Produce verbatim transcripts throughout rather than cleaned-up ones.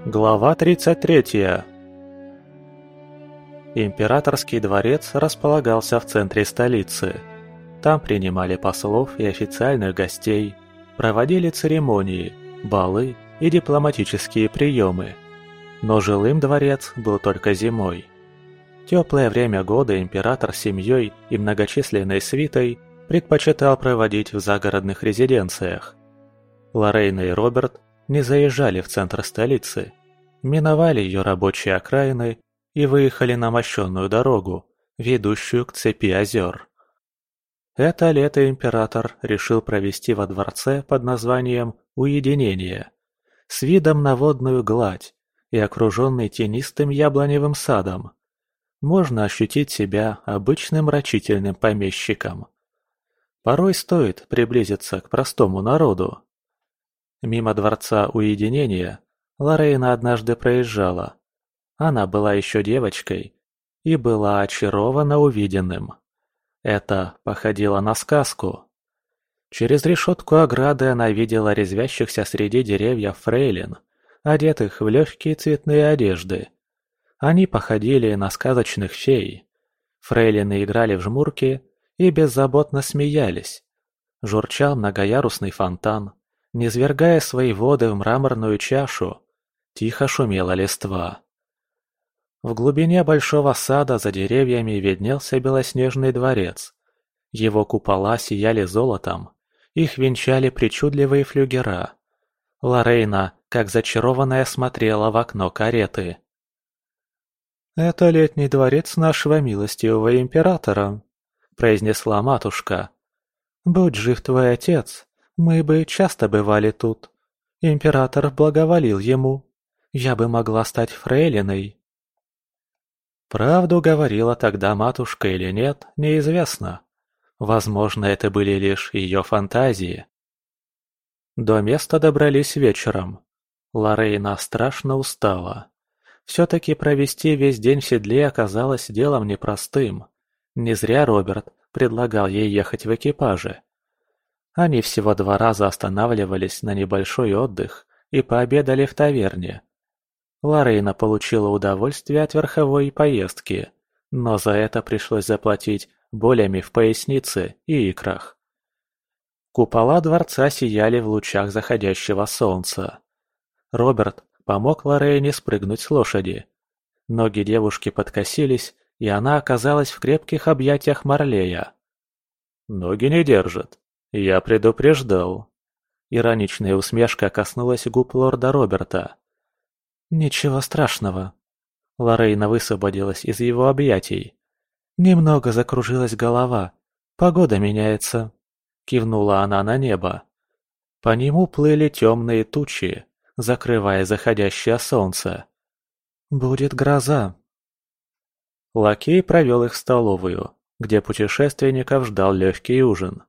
Глава тридцать третья. Императорский дворец располагался в центре столицы. Там принимали послов и официальных гостей, проводили церемонии, балы и дипломатические приемы. Но жилым дворец был только зимой. Теплое время года император с семьей и многочисленной свитой предпочитал проводить в загородных резиденциях. Лорейна и Роберт не заезжали в центр столицы, миновали ее рабочие окраины и выехали на мощенную дорогу, ведущую к цепи озер. Это лето император решил провести во дворце под названием «Уединение», с видом на водную гладь и окруженный тенистым яблоневым садом. Можно ощутить себя обычным рачительным помещиком. Порой стоит приблизиться к простому народу. Мимо дворца Уединения Лорейна однажды проезжала. Она была еще девочкой и была очарована увиденным. Это походило на сказку. Через решетку ограды она видела резвящихся среди деревьев фрейлин, одетых в легкие цветные одежды. Они походили на сказочных фей. Фрейлины играли в жмурки и беззаботно смеялись. Журчал многоярусный фонтан, низвергая свои воды в мраморную чашу. Тихо шумела листва. В глубине большого сада за деревьями виднелся белоснежный дворец. Его купола сияли золотом, их венчали причудливые флюгера. Лорейна, как зачарованная, смотрела в окно кареты. «Это летний дворец нашего милостивого императора», — произнесла матушка. «Будь жив твой отец, мы бы часто бывали тут. Император благоволил ему. Я бы могла стать фрейлиной». Правду говорила тогда матушка или нет, неизвестно. Возможно, это были лишь ее фантазии. До места добрались вечером. Лорейна страшно устала. Все-таки провести весь день в седле оказалось делом непростым. Не зря Роберт предлагал ей ехать в экипаже. Они всего два раза останавливались на небольшой отдых и пообедали в таверне. Лорейна получила удовольствие от верховой поездки, но за это пришлось заплатить болями в пояснице и икрах. Купола дворца сияли в лучах заходящего солнца. Роберт помог Лорейне спрыгнуть с лошади. Ноги девушки подкосились, и она оказалась в крепких объятиях Марлея. «Ноги не держат. Я предупреждал». Ироничная усмешка коснулась губ лорда Роберта. «Ничего страшного». Лорейна высвободилась из его объятий. «Немного закружилась голова. Погода меняется», — кивнула она на небо. По нему плыли темные тучи, закрывая заходящее солнце. «Будет гроза». Лакей провел их в столовую, где путешественников ждал легкий ужин.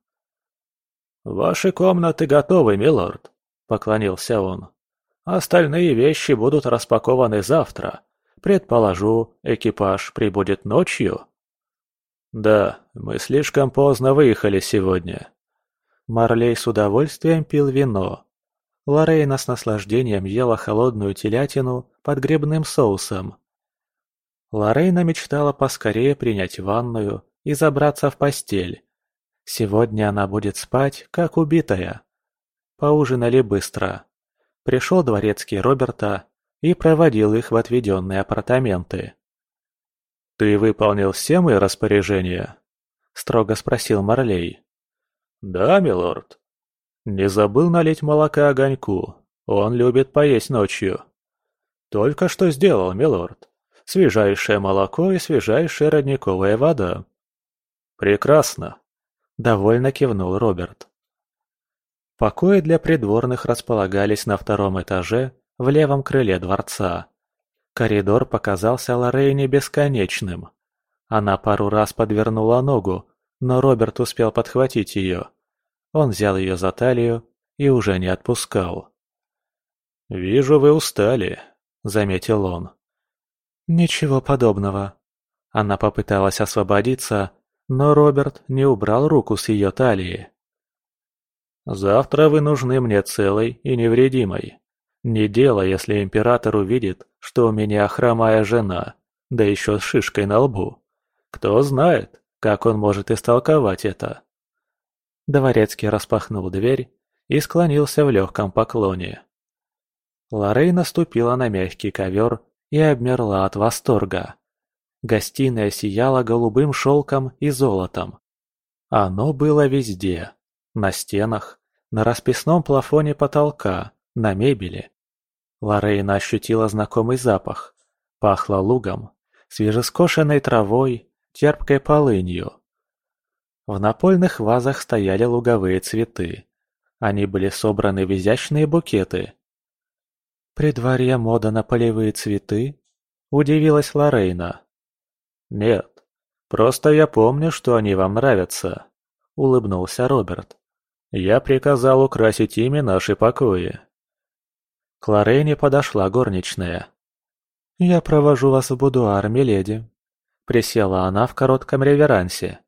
«Ваши комнаты готовы, милорд», — поклонился он. «Остальные вещи будут распакованы завтра. Предположу, экипаж прибудет ночью?» «Да, мы слишком поздно выехали сегодня». Марлей с удовольствием пил вино. Лорейна с наслаждением ела холодную телятину под грибным соусом. Лорейна мечтала поскорее принять ванную и забраться в постель. Сегодня она будет спать, как убитая. Поужинали быстро. Пришел дворецкий Роберта и проводил их в отведенные апартаменты. «Ты выполнил все мои распоряжения?» – строго спросил Марлей. «Да, милорд». «Не забыл налить молока огоньку. Он любит поесть ночью». «Только что сделал, милорд. Свежайшее молоко и свежайшая родниковая вода». «Прекрасно», – довольно кивнул Роберт. Покои для придворных располагались на втором этаже в левом крыле дворца. Коридор показался Лорейне бесконечным. Она пару раз подвернула ногу, но Роберт успел подхватить ее. Он взял ее за талию и уже не отпускал. «Вижу, вы устали», — заметил он. «Ничего подобного». Она попыталась освободиться, но Роберт не убрал руку с ее талии. «Завтра вы нужны мне целой и невредимой. Не дело, если император увидит, что у меня хромая жена, да еще с шишкой на лбу. Кто знает, как он может истолковать это. Дворецкий распахнул дверь и склонился в легком поклоне. Лоррейн наступила на мягкий ковер и обмерла от восторга. Гостиная сияла голубым шелком и золотом. Оно было везде. На стенах, на расписном плафоне потолка, на мебели. Лоррейн ощутила знакомый запах. Пахло лугом, свежескошенной травой, терпкой полынью. В напольных вазах стояли луговые цветы. Они были собраны в изящные букеты. «При дворе мода на полевые цветы?» – удивилась Лоррейна. «Нет, просто я помню, что они вам нравятся», – улыбнулся Роберт. «Я приказал украсить ими наши покои». К Лоррейне подошла горничная. «Я провожу вас в будуар, миледи», – присела она в коротком реверансе.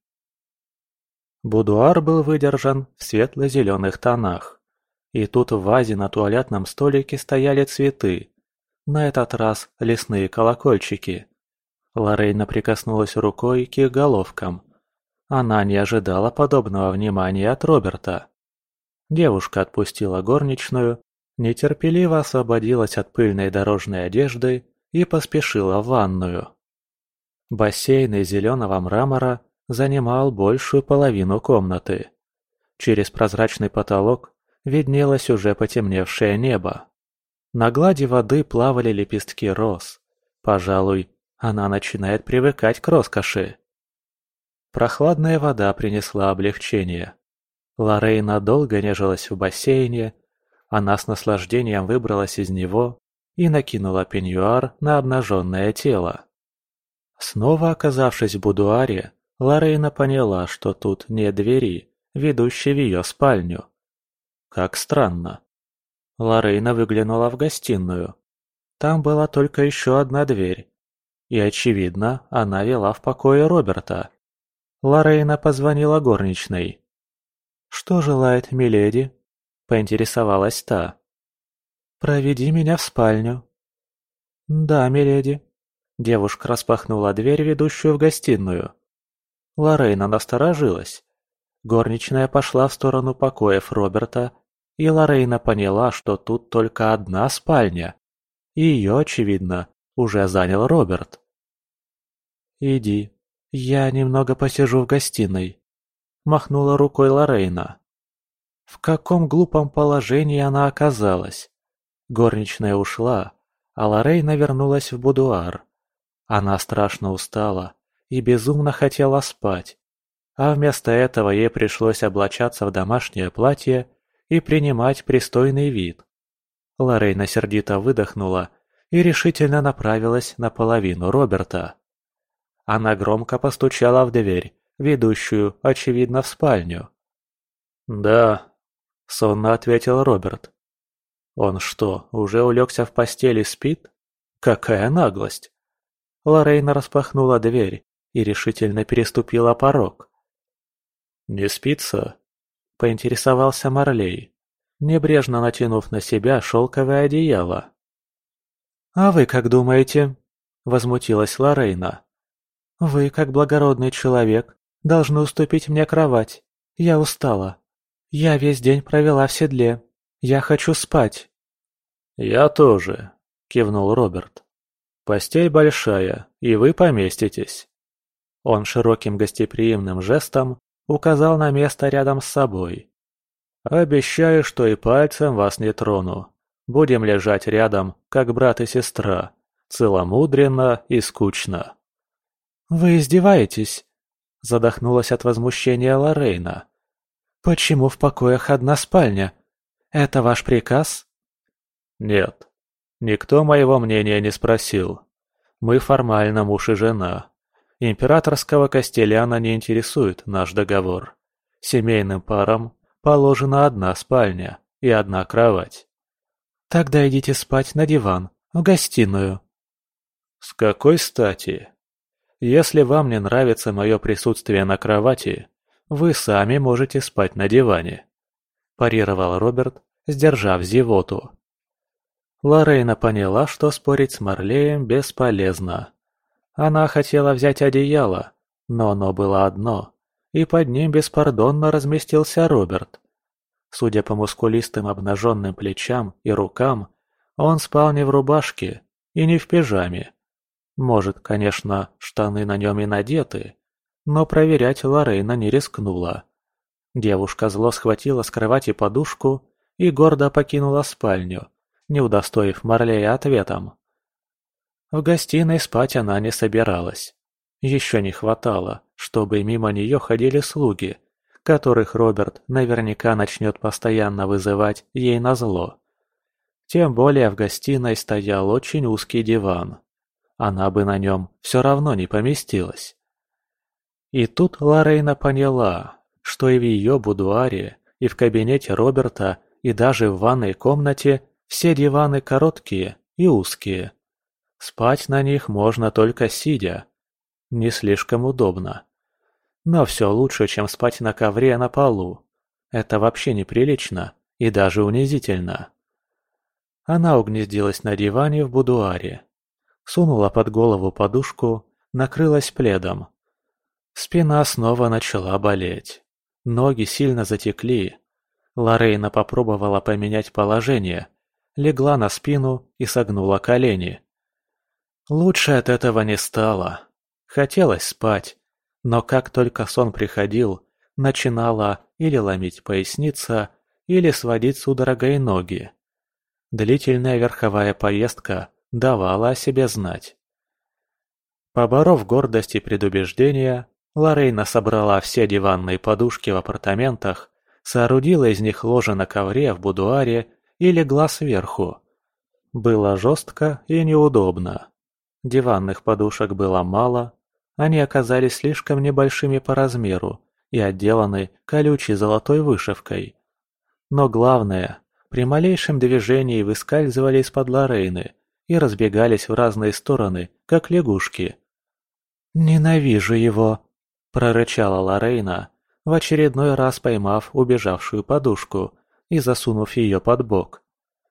Будуар был выдержан в светло-зеленых тонах. И тут в вазе на туалетном столике стояли цветы. На этот раз лесные колокольчики. Лоррейна прикоснулась рукой к их головкам. Она не ожидала подобного внимания от Роберта. Девушка отпустила горничную, нетерпеливо освободилась от пыльной дорожной одежды и поспешила в ванную. Бассейн из зеленого мрамора занимал большую половину комнаты. Через прозрачный потолок виднелось уже потемневшее небо. На глади воды плавали лепестки роз. Пожалуй, она начинает привыкать к роскоши. Прохладная вода принесла облегчение. Лоррейна долго нежилась в бассейне. Она с наслаждением выбралась из него и накинула пеньюар на обнаженное тело. Снова оказавшись в будуаре, Лоррейна поняла, что тут нет двери, ведущей в ее спальню. Как странно. Лоррейна выглянула в гостиную. Там была только еще одна дверь. И, очевидно, она вела в покое Роберта. Лоррейна позвонила горничной. «Что желает миледи?» – поинтересовалась та. «Проведи меня в спальню». «Да, миледи». Девушка распахнула дверь, ведущую в гостиную. Лоррейна насторожилась. Горничная пошла в сторону покоев Роберта, и Лоррейна поняла, что тут только одна спальня. И ее, очевидно, уже занял Роберт. «Иди, я немного посижу в гостиной», – махнула рукой Лоррейна. В каком глупом положении она оказалась? Горничная ушла, а Лоррейна вернулась в будуар. Она страшно устала и безумно хотела спать. А вместо этого ей пришлось облачаться в домашнее платье и принимать пристойный вид. Лоррейна сердито выдохнула и решительно направилась на половину Роберта. Она громко постучала в дверь, ведущую, очевидно, в спальню. «Да», — сонно ответил Роберт. «Он что, уже улегся в постель и спит? Какая наглость!» Лоррейна распахнула дверь и решительно переступила порог. «Не спится?» – поинтересовался Марлей, небрежно натянув на себя шелковое одеяло. «А вы как думаете?» – возмутилась Лоррейна. «Вы, как благородный человек, должны уступить мне кровать. Я устала. Я весь день провела в седле. Я хочу спать». «Я тоже», – кивнул Роберт. «Постель большая, и вы поместитесь». Он широким гостеприимным жестом указал на место рядом с собой. «Обещаю, что и пальцем вас не трону. Будем лежать рядом, как брат и сестра, целомудренно и скучно». «Вы издеваетесь?» – задохнулась от возмущения Лоррейна. «Почему в покоях одна спальня? Это ваш приказ?» «Нет. Никто моего мнения не спросил. Мы формально муж и жена. Императорского костеляна не интересует наш договор. Семейным парам положена одна спальня и одна кровать». «Тогда идите спать на диван, в гостиную». «С какой стати? Если вам не нравится мое присутствие на кровати, вы сами можете спать на диване», – парировал Роберт, сдержав зевоту. Лорейна поняла, что спорить с Марлеем бесполезно. Она хотела взять одеяло, но оно было одно, и под ним беспардонно разместился Роберт. Судя по мускулистым обнаженным плечам и рукам, он спал не в рубашке и не в пижаме. Может, конечно, штаны на нем и надеты, но проверять Лорейна не рискнула. Девушка зло схватила с кровати подушку и гордо покинула спальню, не удостоив Марлея ответом. В гостиной спать она не собиралась. Еще не хватало, чтобы мимо нее ходили слуги, которых Роберт наверняка начнет постоянно вызывать ей назло. Тем более в гостиной стоял очень узкий диван. Она бы на нем все равно не поместилась. И тут Лорейна поняла, что и в ее будуаре, и в кабинете Роберта, и даже в ванной комнате все диваны короткие и узкие. Спать на них можно только сидя. Не слишком удобно. Но все лучше, чем спать на ковре на полу. Это вообще неприлично и даже унизительно. Она угнездилась на диване в будуаре. Сунула под голову подушку, накрылась пледом. Спина снова начала болеть. Ноги сильно затекли. Лорейна попробовала поменять положение, легла на спину и согнула колени. Лучше от этого не стало. Хотелось спать, но как только сон приходил, начинала или ломить поясница, или сводить судорогой ноги. Длительная верховая поездка давала о себе знать. Поборов гордость и предубеждения, Лорейна собрала все диванные подушки в апартаментах, соорудила из них ложе на ковре в будуаре и легла сверху. Было жестко и неудобно. Диванных подушек было мало, они оказались слишком небольшими по размеру и отделаны колючей золотой вышивкой. Но главное, при малейшем движении выскальзывали из-под Лорейны и разбегались в разные стороны, как лягушки. «Ненавижу его!» – прорычала Лорейна, в очередной раз поймав убежавшую подушку и засунув ее под бок.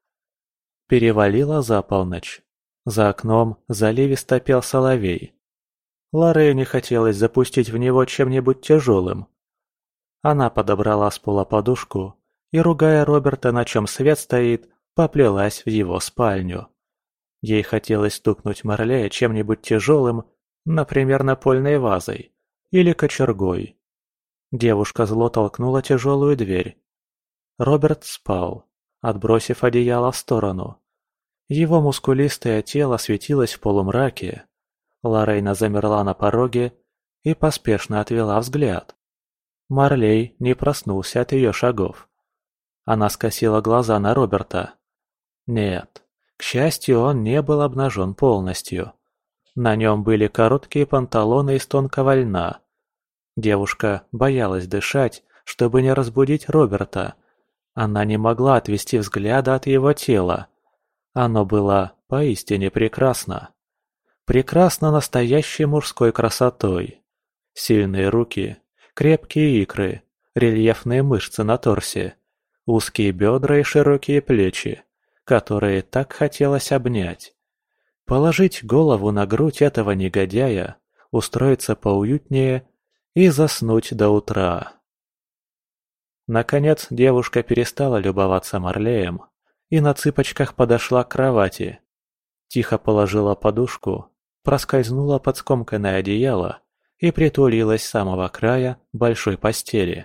Перевалила за полночь. За окном заливисто пел соловей. Лорейне хотелось запустить в него чем-нибудь тяжелым. Она подобрала с пола подушку и, ругая Роберта, на чем свет стоит, поплелась в его спальню. Ей хотелось стукнуть Марлея чем-нибудь тяжелым, например, напольной вазой или кочергой. Девушка зло толкнула тяжелую дверь. Роберт спал, отбросив одеяло в сторону. Его мускулистое тело светилось в полумраке. Лорейна замерла на пороге и поспешно отвела взгляд. Марлей не проснулся от ее шагов. Она скосила глаза на Роберта. Нет, к счастью, он не был обнажен полностью. На нем были короткие панталоны из тонкого льна. Девушка боялась дышать, чтобы не разбудить Роберта. Она не могла отвести взгляда от его тела. Оно было поистине прекрасно. Прекрасно настоящей мужской красотой. Сильные руки, крепкие икры, рельефные мышцы на торсе, узкие бедра и широкие плечи, которые так хотелось обнять. Положить голову на грудь этого негодяя, устроиться поуютнее и заснуть до утра. Наконец девушка перестала любоваться Марлеем и на цыпочках подошла к кровати. Тихо положила подушку, проскользнула под скомканное одеяло и притулилась с самого края большой постели.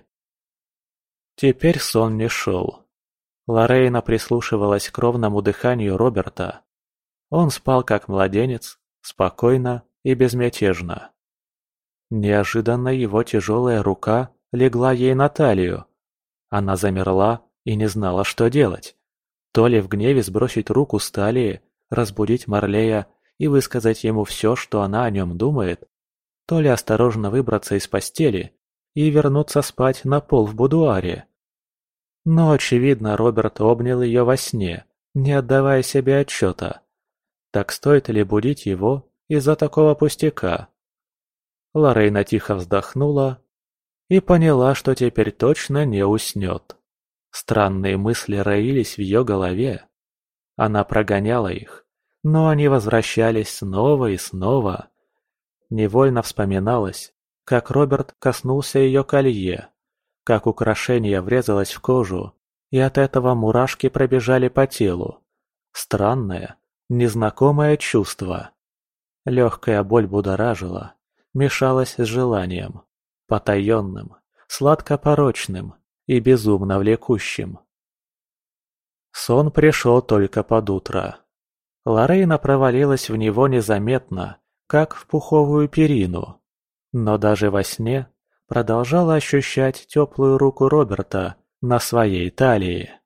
Теперь сон не шел. Лорейна прислушивалась к ровному дыханию Роберта. Он спал как младенец, спокойно и безмятежно. Неожиданно его тяжелая рука легла ей на талию. Она замерла и не знала, что делать. То ли в гневе сбросить руку с талии, разбудить Марлея и высказать ему все, что она о нем думает, то ли осторожно выбраться из постели и вернуться спать на пол в будуаре. Но, очевидно, Роберт обнял ее во сне, не отдавая себе отчета. Так стоит ли будить его из-за такого пустяка? Лорейна тихо вздохнула и поняла, что теперь точно не уснет. Странные мысли роились в ее голове. Она прогоняла их, но они возвращались снова и снова. Невольно вспоминалось, как Роберт коснулся ее колье, как украшение врезалось в кожу, и от этого мурашки пробежали по телу. Странное, незнакомое чувство. Легкая боль будоражила, мешалась с желанием, потаенным, сладко-порочным и безумно влекущим. Сон пришел только под утро. Лорейна провалилась в него незаметно, как в пуховую перину. Но даже во сне продолжала ощущать теплую руку Роберта на своей талии.